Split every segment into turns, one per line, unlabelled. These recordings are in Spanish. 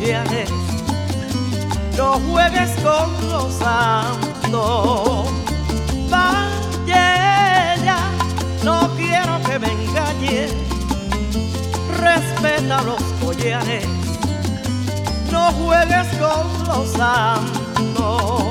collares, no juegues con los santos. Vaya, no quiero que me engañes, respeta los collares, no juegues con los santos.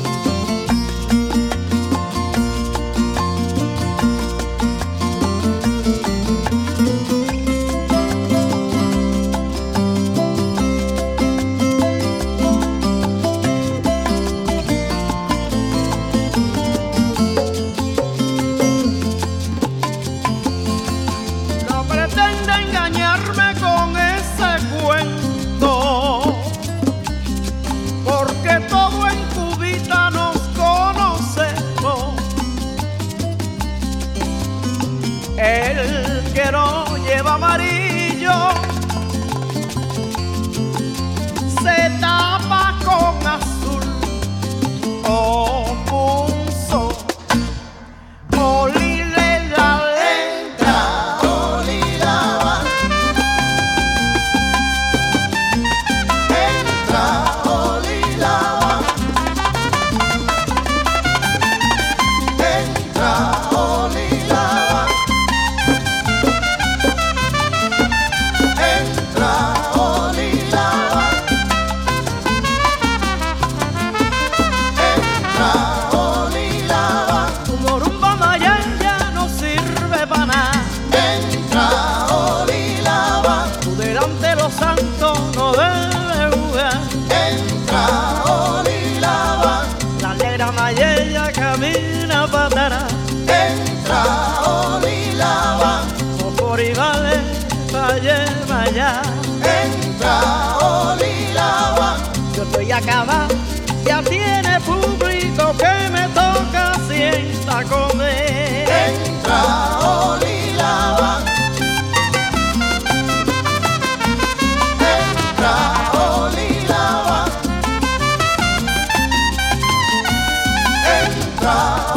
El que no lleva amarillo se tapa con azul o punzo. Olila entra, olila entra, olila entra, olila. Santo no debe jugar.
Entra, olilaba.
La negra mayella camina para atrás.
Entra, olilaba.
Socoribale, para allá.
Entra, olilaba.
Yo estoy acabado, ya tiene público que me toca sienta comer.
Entra, olilaba. Olilaba, entra.